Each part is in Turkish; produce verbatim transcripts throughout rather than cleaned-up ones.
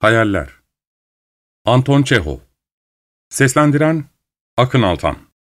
Hayaller. Anton Çehov. Seslendiren Akın Altan.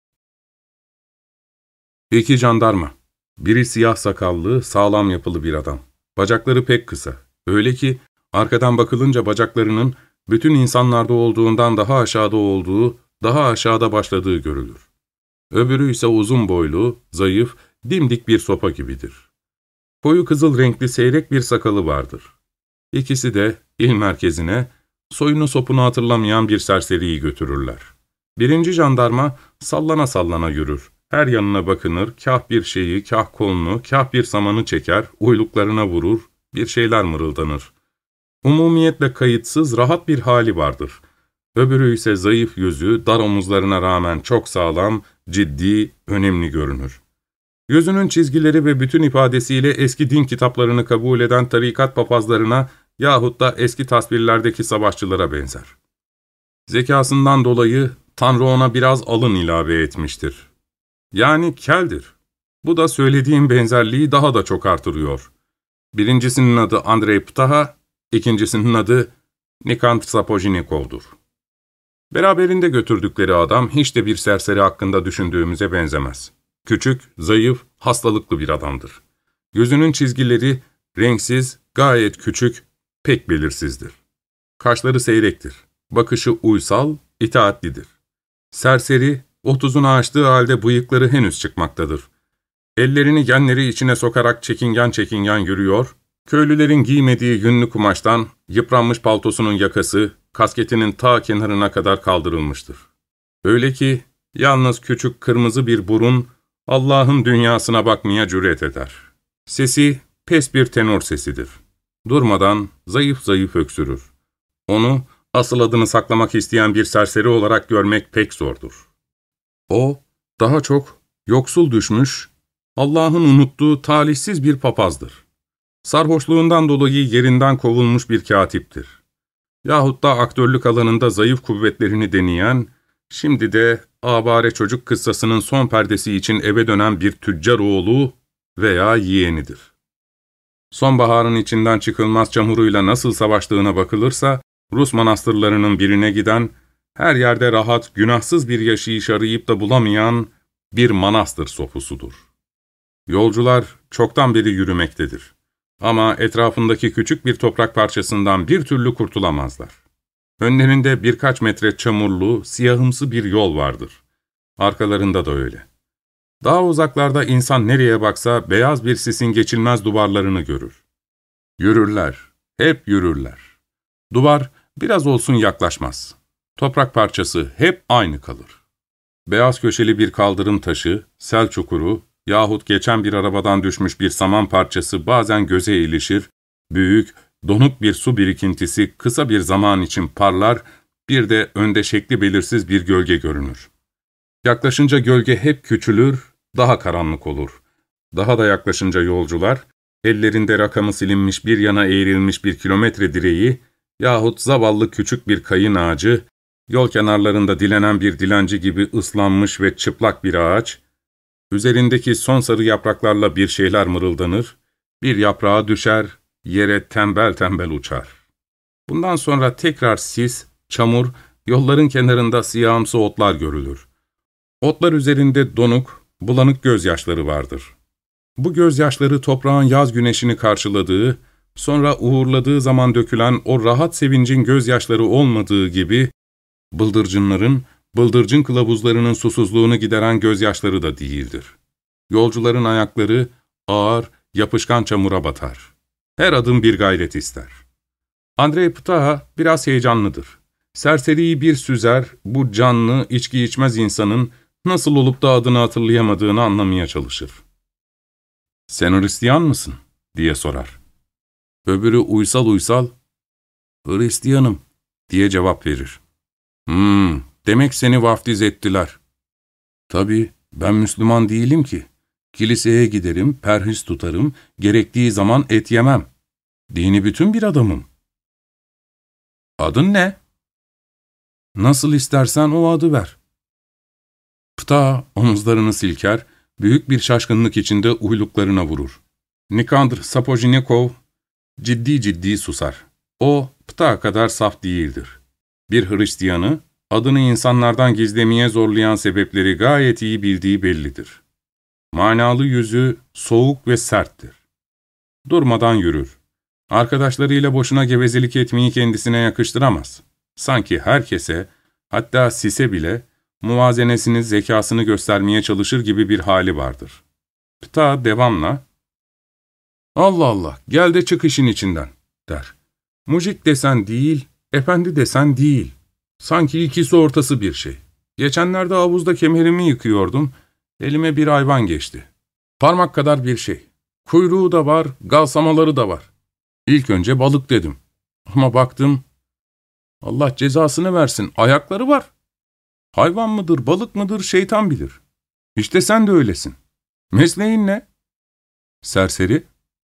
İki jandarma. Biri siyah sakallı, sağlam yapılı bir adam. Bacakları pek kısa. Öyle ki arkadan bakılınca bacaklarının bütün insanlarda olduğundan daha aşağıda olduğu, daha aşağıda başladığı görülür. Öbürü ise uzun boylu, zayıf, dimdik bir sopa gibidir. Koyu kızıl renkli seyrek bir sakalı vardır. İkisi de il merkezine, soyunu sopunu hatırlamayan bir serseriyi götürürler. Birinci jandarma sallana sallana yürür. Her yanına bakınır, kah bir şeyi, kah kolunu, kah bir samanı çeker, uyluklarına vurur, bir şeyler mırıldanır. Umumiyetle kayıtsız, rahat bir hali vardır. Öbürü ise zayıf yüzü, dar omuzlarına rağmen çok sağlam, ciddi, önemli görünür. Yüzünün çizgileri ve bütün ifadesiyle eski din kitaplarını kabul eden tarikat papazlarına yahut da eski tasvirlerdeki savaşçılara benzer. Zekasından dolayı Tanrı ona biraz alın ilave etmiştir. Yani keldir. Bu da söylediğim benzerliği daha da çok artırıyor. Birincisinin adı Andrei Ptaha, ikincisinin adı Nikandr Sapojnikov'dur. Beraberinde götürdükleri adam hiç de bir serseri hakkında düşündüğümüze benzemez. Küçük, zayıf, hastalıklı bir adamdır. Gözünün çizgileri renksiz, gayet küçük, pek belirsizdir. Kaşları seyrektir. Bakışı uysal, itaatlidir. Serseri, otuzunu aştığı halde bıyıkları henüz çıkmaktadır. Ellerini genleri içine sokarak çekingen çekingen yürüyor, köylülerin giymediği yünlü kumaştan yıpranmış paltosunun yakası, kasketinin ta kenarına kadar kaldırılmıştır. Öyle ki, yalnız küçük kırmızı bir burun, Allah'ın dünyasına bakmaya cüret eder. Sesi, pes bir tenor sesidir. Durmadan zayıf zayıf öksürür. Onu, asıl adını saklamak isteyen bir serseri olarak görmek pek zordur. O, daha çok yoksul düşmüş, Allah'ın unuttuğu talihsiz bir papazdır. Sarhoşluğundan dolayı yerinden kovulmuş bir katiptir. Yahut da aktörlük alanında zayıf kuvvetlerini deneyen, şimdi de abare çocuk kıssasının son perdesi için eve dönen bir tüccar oğlu veya yeğenidir. Sonbaharın içinden çıkılmaz çamuruyla nasıl savaştığına bakılırsa, Rus manastırlarının birine giden, her yerde rahat, günahsız bir yaşayış arayıp da bulamayan bir manastır sofusudur. Yolcular çoktan beri yürümektedir. Ama etrafındaki küçük bir toprak parçasından bir türlü kurtulamazlar. Önlerinde birkaç metre çamurlu, siyahımsı bir yol vardır. Arkalarında da öyle. Daha uzaklarda insan nereye baksa beyaz bir sisin geçilmez duvarlarını görür. Yürürler, hep yürürler. Duvar biraz olsun yaklaşmaz. Toprak parçası hep aynı kalır. Beyaz köşeli bir kaldırım taşı, sel çukuru yahut geçen bir arabadan düşmüş bir saman parçası bazen göze ilişir, büyük, donuk bir su birikintisi kısa bir zaman için parlar, bir de önde şekli belirsiz bir gölge görünür. Yaklaşınca gölge hep küçülür, daha karanlık olur. Daha da yaklaşınca yolcular, ellerinde rakamı silinmiş bir yana eğrilmiş bir kilometre direği yahut zavallı küçük bir kayın ağacı, yol kenarlarında dilenen bir dilenci gibi ıslanmış ve çıplak bir ağaç, üzerindeki son sarı yapraklarla bir şeyler mırıldanır, bir yaprağa düşer, yere tembel tembel uçar. Bundan sonra tekrar sis, çamur, yolların kenarında siyahımsı otlar görülür. Otlar üzerinde donuk, bulanık gözyaşları vardır. Bu gözyaşları toprağın yaz güneşini karşıladığı, sonra uğurladığı zaman dökülen o rahat sevincin gözyaşları olmadığı gibi, bıldırcınların, bıldırcın kılavuzlarının susuzluğunu gideren gözyaşları da değildir. Yolcuların ayakları ağır, yapışkan çamura batar. Her adım bir gayret ister. Andrei Ptaha biraz heyecanlıdır. Serseriyi bir süzer, bu canlı, içki içmez insanın nasıl olup da adını hatırlayamadığını anlamaya çalışır. ''Sen Hristiyan mısın?'' diye sorar. Öbürü uysal uysal, ''Hristiyanım'' diye cevap verir. ''Hmm, demek seni vaftiz ettiler.'' ''Tabii, ben Müslüman değilim ki. Kiliseye giderim, perhiz tutarım, gerektiği zaman et yemem. Dini bütün bir adamım.'' ''Adın ne?'' ''Nasıl istersen o adı ver.'' Ptaha omuzlarını silker, büyük bir şaşkınlık içinde uyluklarına vurur. Nikandr Sapojnikov ciddi ciddi susar. O, Ptah kadar saf değildir. Bir Hristiyanı, adını insanlardan gizlemeye zorlayan sebepleri gayet iyi bildiği bellidir. Manalı yüzü soğuk ve serttir. Durmadan yürür. Arkadaşlarıyla boşuna gevezelik etmeyi kendisine yakıştıramaz. Sanki herkese, hatta Sis'e bile muvazenesini, zekasını göstermeye çalışır gibi bir hali vardır. Ptah devamla, ''Allah Allah, gel de çık işin içinden.'' der. ''Mucit desen değil, efendi desen değil. Sanki ikisi ortası bir şey. Geçenlerde havuzda kemerimi yıkıyordum, elime bir hayvan geçti. Parmak kadar bir şey. Kuyruğu da var, galsamaları da var. İlk önce balık dedim. Ama baktım, Allah cezasını versin, ayakları var. Hayvan mıdır, balık mıdır, şeytan bilir. İşte sen de öylesin. Mesleğin ne?'' Serseri,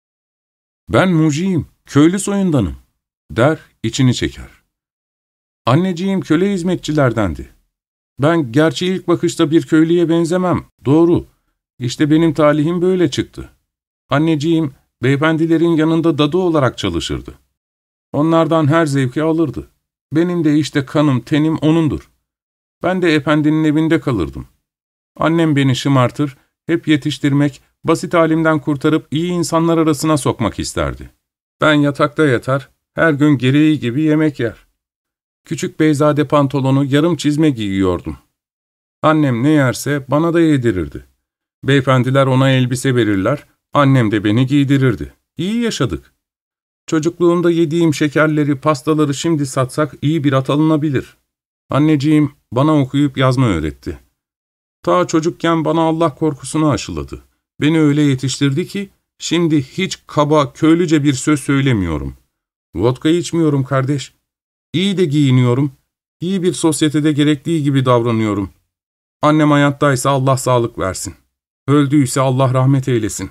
''Ben muciyim, köylü soyundanım.'' der, içini çeker. ''Anneciğim köle hizmetçilerdendi. Ben gerçi ilk bakışta bir köylüye benzemem, doğru. İşte benim talihim böyle çıktı. Anneciğim, beyefendilerin yanında dadı olarak çalışırdı. Onlardan her zevki alırdı. Benim de işte kanım, tenim onundur. Ben de efendinin evinde kalırdım. Annem beni şımartır, hep yetiştirmek, basit halimden kurtarıp iyi insanlar arasına sokmak isterdi. Ben yatakta yatar, her gün gereği gibi yemek yer. Küçük beyzade pantolonu, yarım çizme giyiyordum. Annem ne yerse bana da yedirirdi. Beyefendiler ona elbise verirler, annem de beni giydirirdi. İyi yaşadık. Çocukluğumda yediğim şekerleri, pastaları şimdi satsak iyi bir at alınabilir. Anneciğim bana okuyup yazma öğretti. Ta çocukken bana Allah korkusunu aşıladı. Beni öyle yetiştirdi ki, şimdi hiç kaba, köylüce bir söz söylemiyorum. Vodka içmiyorum kardeş. İyi de giyiniyorum. İyi bir sosyetede gerektiği gibi davranıyorum. Annem hayattaysa Allah sağlık versin. Öldüyse Allah rahmet eylesin.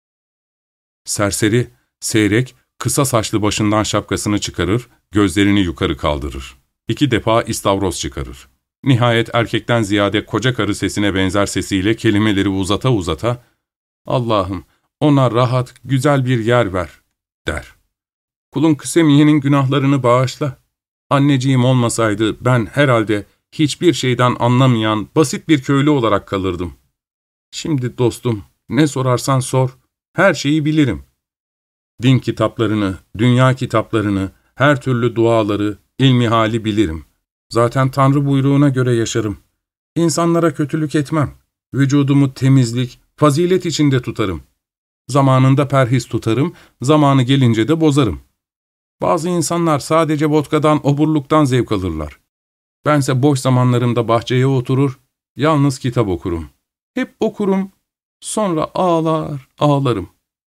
Serseri, seyrek, kısa saçlı başından şapkasını çıkarır, gözlerini yukarı kaldırır. İki defa istavroz çıkarır. Nihayet erkekten ziyade koca karı sesine benzer sesiyle kelimeleri uzata uzata, ''Allah'ım ona rahat, güzel bir yer ver.'' der. ''Kulun Kısemiye'nin günahlarını bağışla. Anneciğim olmasaydı ben herhalde hiçbir şeyden anlamayan basit bir köylü olarak kalırdım. Şimdi dostum, ne sorarsan sor, her şeyi bilirim. Din kitaplarını, dünya kitaplarını, her türlü duaları, ilmi hali bilirim. Zaten Tanrı buyruğuna göre yaşarım. İnsanlara kötülük etmem. Vücudumu temizlik, fazilet içinde tutarım. Zamanında perhiz tutarım, zamanı gelince de bozarım. Bazı insanlar sadece vodkadan, oburluktan zevk alırlar. Bense boş zamanlarımda bahçeye oturur, yalnız kitap okurum. Hep okurum, sonra ağlar, ağlarım.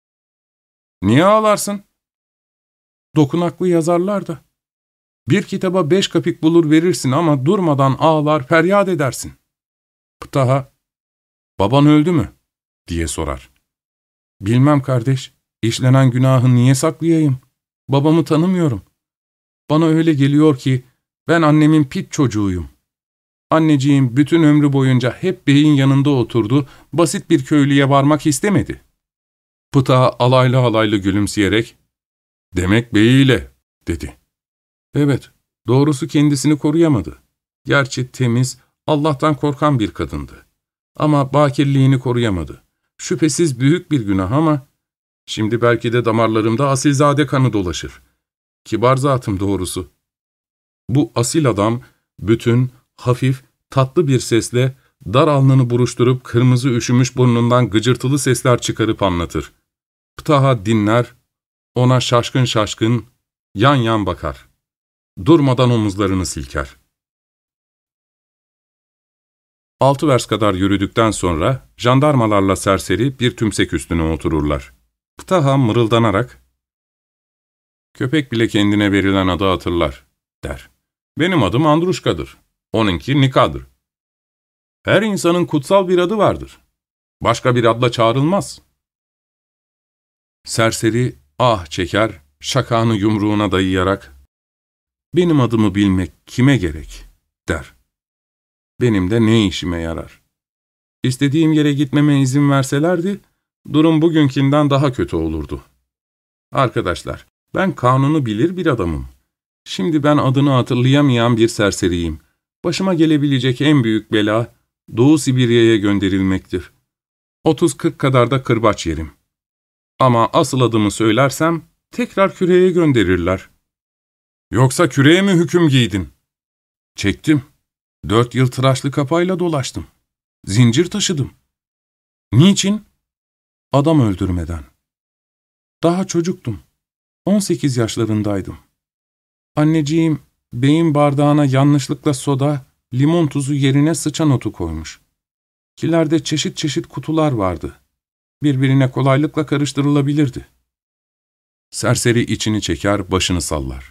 Niye ağlarsın? Dokunaklı yazarlar da. Bir kitaba beş kapik bulur verirsin ama durmadan ağlar, feryat edersin. Ptah'a, ''Baban öldü mü?'' diye sorar. ''Bilmem kardeş, işlenen günahı niye saklayayım? Babamı tanımıyorum. Bana öyle geliyor ki ben annemin pit çocuğuyum. Anneciğim bütün ömrü boyunca hep beyin yanında oturdu, basit bir köylüye varmak istemedi.'' Ptah alaylı alaylı gülümseyerek, ''Demek beyiyle'' dedi. Evet, doğrusu kendisini koruyamadı. Gerçi temiz, Allah'tan korkan bir kadındı. Ama bakirliğini koruyamadı. Şüphesiz büyük bir günah ama, şimdi belki de damarlarımda asilzade kanı dolaşır. Kibar zatım doğrusu. Bu asil adam, bütün, hafif, tatlı bir sesle, dar alnını buruşturup kırmızı üşümüş burnundan gıcırtılı sesler çıkarıp anlatır. Ptah'a dinler, ona şaşkın şaşkın, yan yan bakar. Durmadan omuzlarını silker. Altı vers kadar yürüdükten sonra jandarmalarla serseri bir tümsek üstüne otururlar. Ptah'a mırıldanarak, ''Köpek bile kendine verilen adı hatırlar.'' der. ''Benim adım Andruşka'dır. Onunki Nika'dır. Her insanın kutsal bir adı vardır. Başka bir adla çağrılmaz.'' Serseri ah çeker, şakağını yumruğuna dayayarak, ''Benim adımı bilmek kime gerek?'' der. ''Benim de ne işime yarar? İstediğim yere gitmeme izin verselerdi, durum bugünkünden daha kötü olurdu. Arkadaşlar, Ben kanunu bilir bir adamım. Şimdi ben adını hatırlayamayan bir serseriyim. Başıma gelebilecek en büyük bela, Doğu Sibirya'ya gönderilmektir. Otuz kırk kadar da kırbaç yerim. Ama asıl adımı söylersem, tekrar küreye gönderirler. Yoksa küreye mi hüküm giydin? Çektim. Dört yıl tıraşlı kapayla dolaştım. Zincir taşıdım. Niçin? Adam öldürmeden. Daha çocuktum. On sekiz yaşlarındaydım. Anneciğim, beyin bardağına yanlışlıkla soda, limon tuzu yerine sıçan otu koymuş. Kilerde çeşit çeşit kutular vardı. Birbirine kolaylıkla karıştırılabilirdi. Serseri içini çeker, başını sallar.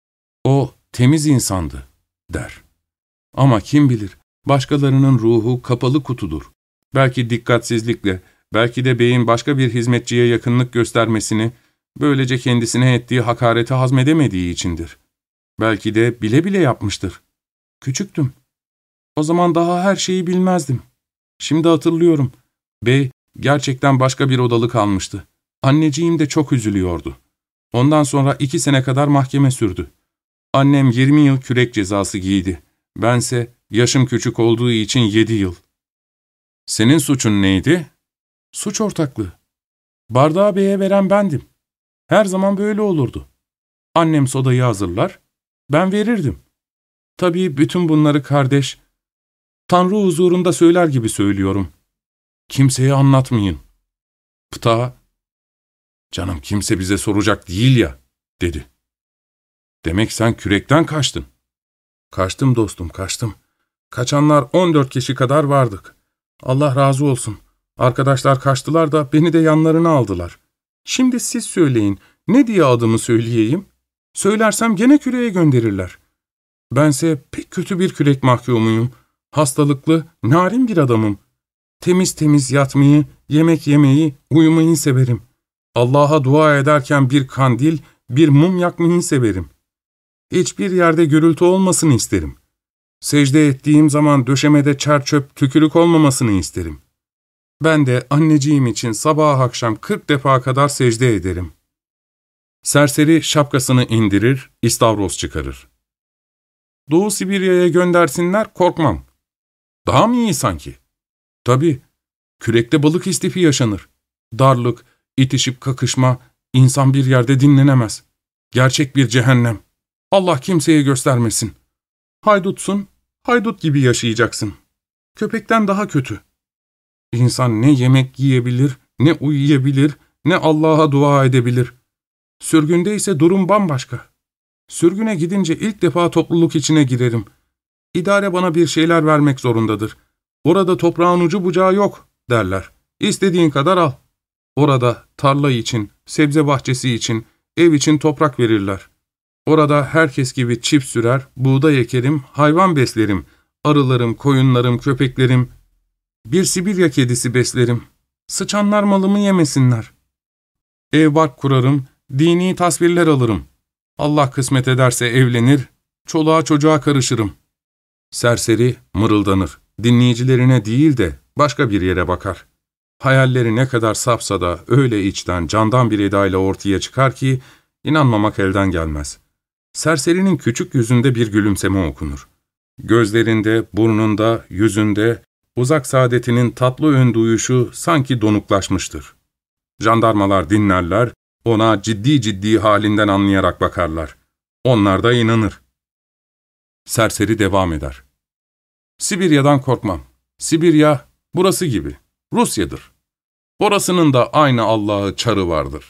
O temiz insandı, der. Ama kim bilir, başkalarının ruhu kapalı kutudur. Belki dikkatsizlikle, belki de beyin başka bir hizmetçiye yakınlık göstermesini, böylece kendisine ettiği hakareti hazmedemediği içindir. Belki de bile bile yapmıştır. Küçüktüm. O zaman daha her şeyi bilmezdim. Şimdi hatırlıyorum. Bey gerçekten başka bir odalık almıştı. Anneciğim de çok üzülüyordu. Ondan sonra iki sene kadar mahkeme sürdü. Annem yirmi yıl kürek cezası giydi. Bense yaşım küçük olduğu için yedi yıl. Senin suçun neydi? Suç ortaklığı. Bardağı beye veren bendim. Her zaman böyle olurdu. Annem sodayı hazırlar, ben verirdim. Tabii bütün bunları kardeş, Tanrı huzurunda söyler gibi söylüyorum. Kimseye anlatmayın. Pıta, canım kimse bize soracak değil ya, dedi. Demek sen kürekten kaçtın. Kaçtım dostum, kaçtım. Kaçanlar on dört kişi kadar vardık. Allah razı olsun. Arkadaşlar kaçtılar da beni de yanlarına aldılar. Şimdi siz söyleyin, ne diye adımı söyleyeyim? Söylersem gene küreye gönderirler. Bense pek kötü bir kürek mahkumuyum. Hastalıklı, narin bir adamım. Temiz temiz yatmayı, yemek yemeyi, uyumayı severim. Allah'a dua ederken bir kandil, bir mum yakmayı severim. Hiçbir yerde gürültü olmasını isterim. Secde ettiğim zaman döşemede çer çöp, tükürük olmamasını isterim. Ben de anneciğim için sabah akşam kırk defa kadar secde ederim. Serseri şapkasını indirir, istavroz çıkarır. Doğu Sibirya'ya göndersinler, korkmam. Daha mı iyi sanki? Tabii, kürekte balık istifi yaşanır. Darlık, itişip kakışma, insan bir yerde dinlenemez. Gerçek bir cehennem. Allah kimseye göstermesin. Haydutsun, haydut gibi yaşayacaksın. Köpekten daha kötü. İnsan ne yemek yiyebilir, ne uyuyabilir, ne Allah'a dua edebilir. Sürgünde ise durum bambaşka. Sürgüne gidince ilk defa topluluk içine girerim. İdare bana bir şeyler vermek zorundadır. Orada toprağın ucu bucağı yok, derler. İstediğin kadar al. Orada tarla için, sebze bahçesi için, ev için toprak verirler. Orada herkes gibi çift sürer, buğday ekerim, hayvan beslerim. Arılarım, koyunlarım, köpeklerim. Bir Sibirya kedisi beslerim. Sıçanlar malımı yemesinler. Ev bark kurarım, dini tasvirler alırım. Allah kısmet ederse evlenir, çoluğa çocuğa karışırım. Serseri mırıldanır. Dinleyicilerine değil de başka bir yere bakar. Hayalleri ne kadar safsa da öyle içten, candan bir edayla ortaya çıkar ki inanmamak elden gelmez. Serserinin küçük yüzünde bir gülümseme okunur. Gözlerinde, burnunda, yüzünde uzak saadetinin tatlı ön duyuşu sanki donuklaşmıştır. Jandarmalar dinlerler, ona ciddi ciddi halinden anlayarak bakarlar. Onlar da inanır. Serseri devam eder. Sibirya'dan korkmam. Sibirya burası gibi. Rusya'dır. Orasının da aynı Allah'ı çarı vardır.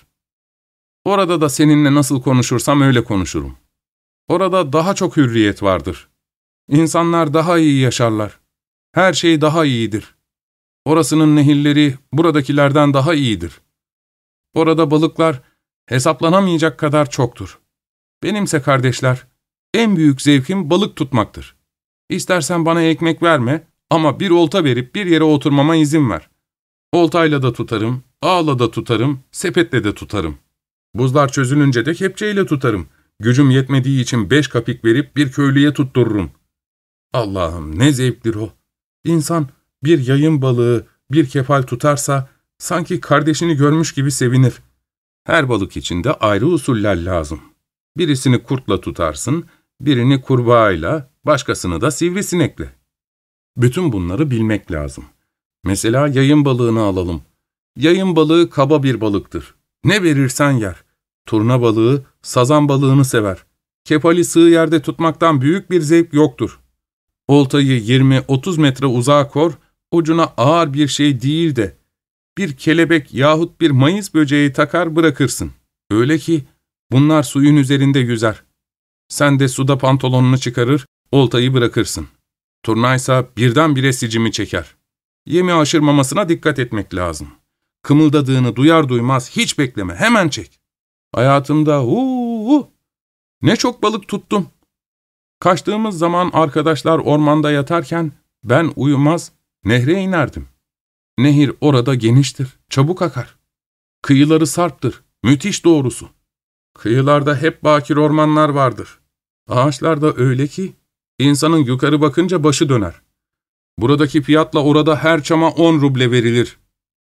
Orada da seninle nasıl konuşursam öyle konuşurum. Orada daha çok hürriyet vardır. İnsanlar daha iyi yaşarlar. Her şey daha iyidir. Orasının nehirleri buradakilerden daha iyidir. Orada balıklar hesaplanamayacak kadar çoktur. Benimse kardeşler, en büyük zevkim balık tutmaktır. İstersen bana ekmek verme ama bir olta verip bir yere oturmama izin ver. Oltayla da tutarım, ağla da tutarım, sepetle de tutarım. Buzlar çözülünce de kepçeyle tutarım. Gücüm yetmediği için beş kapik verip bir köylüye tuttururum. Allah'ım ne zevktir o. İnsan bir yayın balığı, bir kefal tutarsa sanki kardeşini görmüş gibi sevinir. Her balık için de ayrı usuller lazım. Birisini kurtla tutarsın, birini kurbağayla, başkasını da sivrisinekle. Bütün bunları bilmek lazım. Mesela yayın balığını alalım. Yayın balığı kaba bir balıktır. Ne verirsen yer. Turna balığı, sazan balığını sever. Kefali sığ yerde tutmaktan büyük bir zevk yoktur. Oltayı yirmi otuz metre uzağa kor, ucuna ağır bir şey değil de bir kelebek yahut bir mayıs böceği takar bırakırsın. Öyle ki bunlar suyun üzerinde yüzer. Sen de suda pantolonunu çıkarır, oltayı bırakırsın. Turnaysa birdenbire sicimi çeker. Yemi aşırmamasına dikkat etmek lazım. Kımıldadığını duyar duymaz hiç bekleme, hemen çek. Hayatımda huu, ne çok balık tuttum. Kaçtığımız zaman arkadaşlar ormanda yatarken ben uyumaz nehre inerdim. Nehir orada geniştir, çabuk akar. Kıyıları sarptır, müthiş doğrusu. Kıyılarda hep bakir ormanlar vardır. Ağaçlar da öyle ki insanın yukarı bakınca başı döner. Buradaki fiyatla orada her çama on ruble verilir.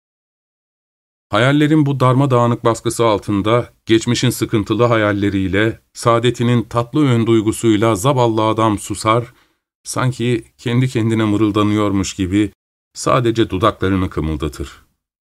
Hayallerin bu darmadağınık baskısı altında, geçmişin sıkıntılı hayalleriyle, saadetinin tatlı ön duygusuyla zavallı adam susar, sanki kendi kendine mırıldanıyormuş gibi sadece dudaklarını kımıldatır.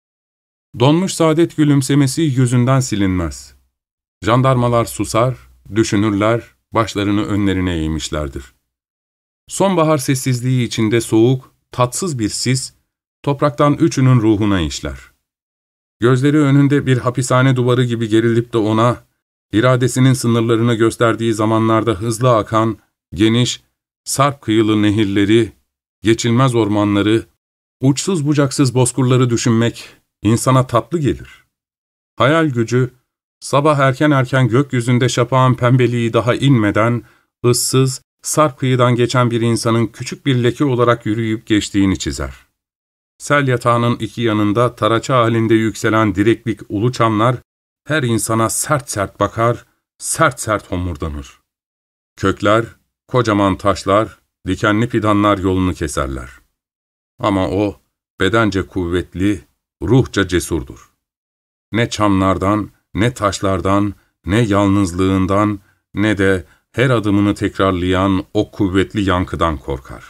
Donmuş saadet gülümsemesi yüzünden silinmez. Jandarmalar susar, düşünürler, başlarını önlerine eğmişlerdir. Sonbahar sessizliği içinde soğuk, tatsız bir sis, topraktan üçünün ruhuna işler. Gözleri önünde bir hapishane duvarı gibi gerilip de ona, iradesinin sınırlarını gösterdiği zamanlarda hızlı akan, geniş, sarp kıyılı nehirleri, geçilmez ormanları, uçsuz bucaksız bozkırları düşünmek insana tatlı gelir. Hayal gücü, sabah erken erken gökyüzünde şapağın pembeliği daha inmeden, ıssız, sarp kıyıdan geçen bir insanın küçük bir leke olarak yürüyüp geçtiğini çizer. Sel yatağının iki yanında taraça halinde yükselen direklik ulu çamlar, her insana sert sert bakar, sert sert homurdanır. Kökler, kocaman taşlar, dikenli fidanlar yolunu keserler. Ama o, bedence kuvvetli, ruhça cesurdur. Ne çamlardan, ne taşlardan, ne yalnızlığından, ne de her adımını tekrarlayan o kuvvetli yankıdan korkar.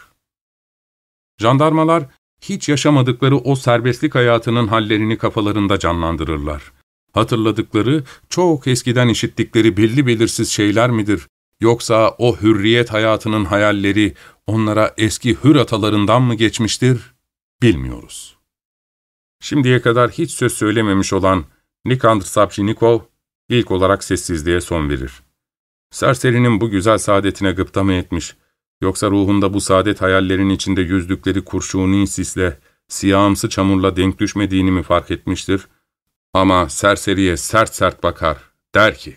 Jandarmalar, hiç yaşamadıkları o serbestlik hayatının hallerini kafalarında canlandırırlar. Hatırladıkları, çok eskiden işittikleri belli belirsiz şeyler midir? Yoksa o hürriyet hayatının hayalleri onlara eski hür atalarından mı geçmiştir? Bilmiyoruz. Şimdiye kadar hiç söz söylememiş olan Nikandr Sabşinikov, ilk olarak sessizliğe son verir. Serserinin bu güzel saadetine gıpta mı etmiş, yoksa ruhunda bu saadet hayallerin içinde yüzdükleri kurşuni sisle, siyahımsı çamurla denk düşmediğini mi fark etmiştir? Ama serseriye sert sert bakar, der ki,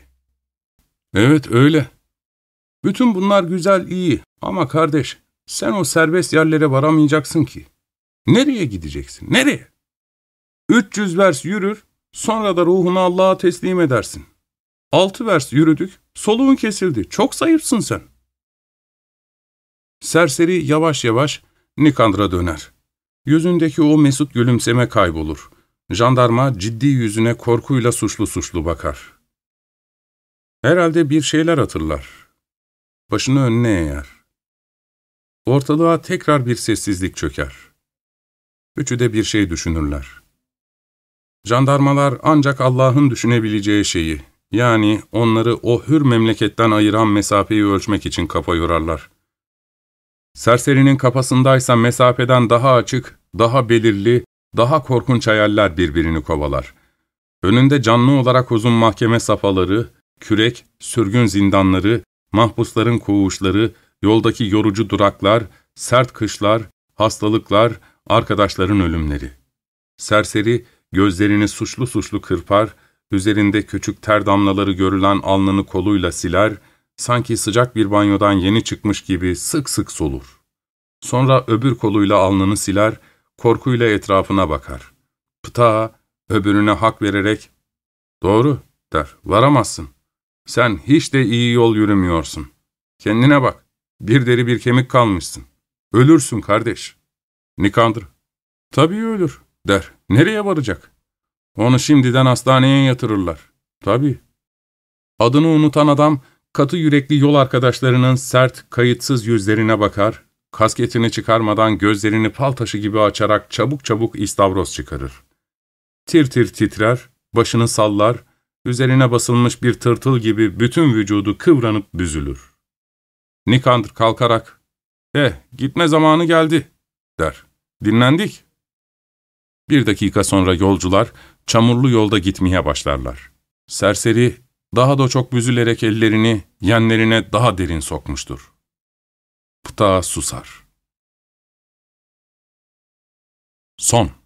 ''Evet öyle. Bütün bunlar güzel, iyi ama kardeş, sen o serbest yerlere varamayacaksın ki. Nereye gideceksin, nereye? üç yüz vers yürür, sonra da ruhunu Allah'a teslim edersin. Altı vers yürüdük, soluğun kesildi, çok zayıfsın sen.'' Serseri yavaş yavaş Nikandr'a döner. Yüzündeki o mesut gülümseme kaybolur. Jandarma ciddi yüzüne korkuyla suçlu suçlu bakar. Herhalde bir şeyler hatırlar. Başını önüne eğer. Ortalığa tekrar bir sessizlik çöker. Üçü de bir şey düşünürler. Jandarmalar ancak Allah'ın düşünebileceği şeyi, yani onları o hür memleketten ayıran mesafeyi ölçmek için kafa yorarlar. Serserinin kafasındaysa mesafeden daha açık, daha belirli, daha korkunç hayaller birbirini kovalar. Önünde canlı olarak uzun mahkeme safhaları, kürek, sürgün zindanları, mahpusların koğuşları, yoldaki yorucu duraklar, sert kışlar, hastalıklar, arkadaşların ölümleri. Serseri gözlerini suçlu suçlu kırpar, üzerinde küçük ter damlaları görülen alnını koluyla siler, sanki sıcak bir banyodan yeni çıkmış gibi sık sık solur. Sonra öbür koluyla alnını siler, korkuyla etrafına bakar. Pıtağa, öbürüne hak vererek, ''Doğru'' der, ''varamazsın. Sen hiç de iyi yol yürümüyorsun. Kendine bak, bir deri bir kemik kalmışsın. Ölürsün kardeş.'' Nikandr, ''Tabii ölür'' der, ''Nereye varacak? Onu şimdiden hastaneye yatırırlar. Tabii. Adını unutan adam, katı yürekli yol arkadaşlarının sert, kayıtsız yüzlerine bakar, kasketini çıkarmadan gözlerini fal taşı gibi açarak çabuk çabuk istavroz çıkarır. Tir tir titrer, başını sallar, üzerine basılmış bir tırtıl gibi bütün vücudu kıvranıp büzülür. Nikandr kalkarak, ''Eh, gitme zamanı geldi.'' der. ''Dinlendik.'' Bir dakika sonra yolcular çamurlu yolda gitmeye başlarlar. Serseri daha da çok büzülerek ellerini yenlerine daha derin sokmuştur. Ptah susar. Son.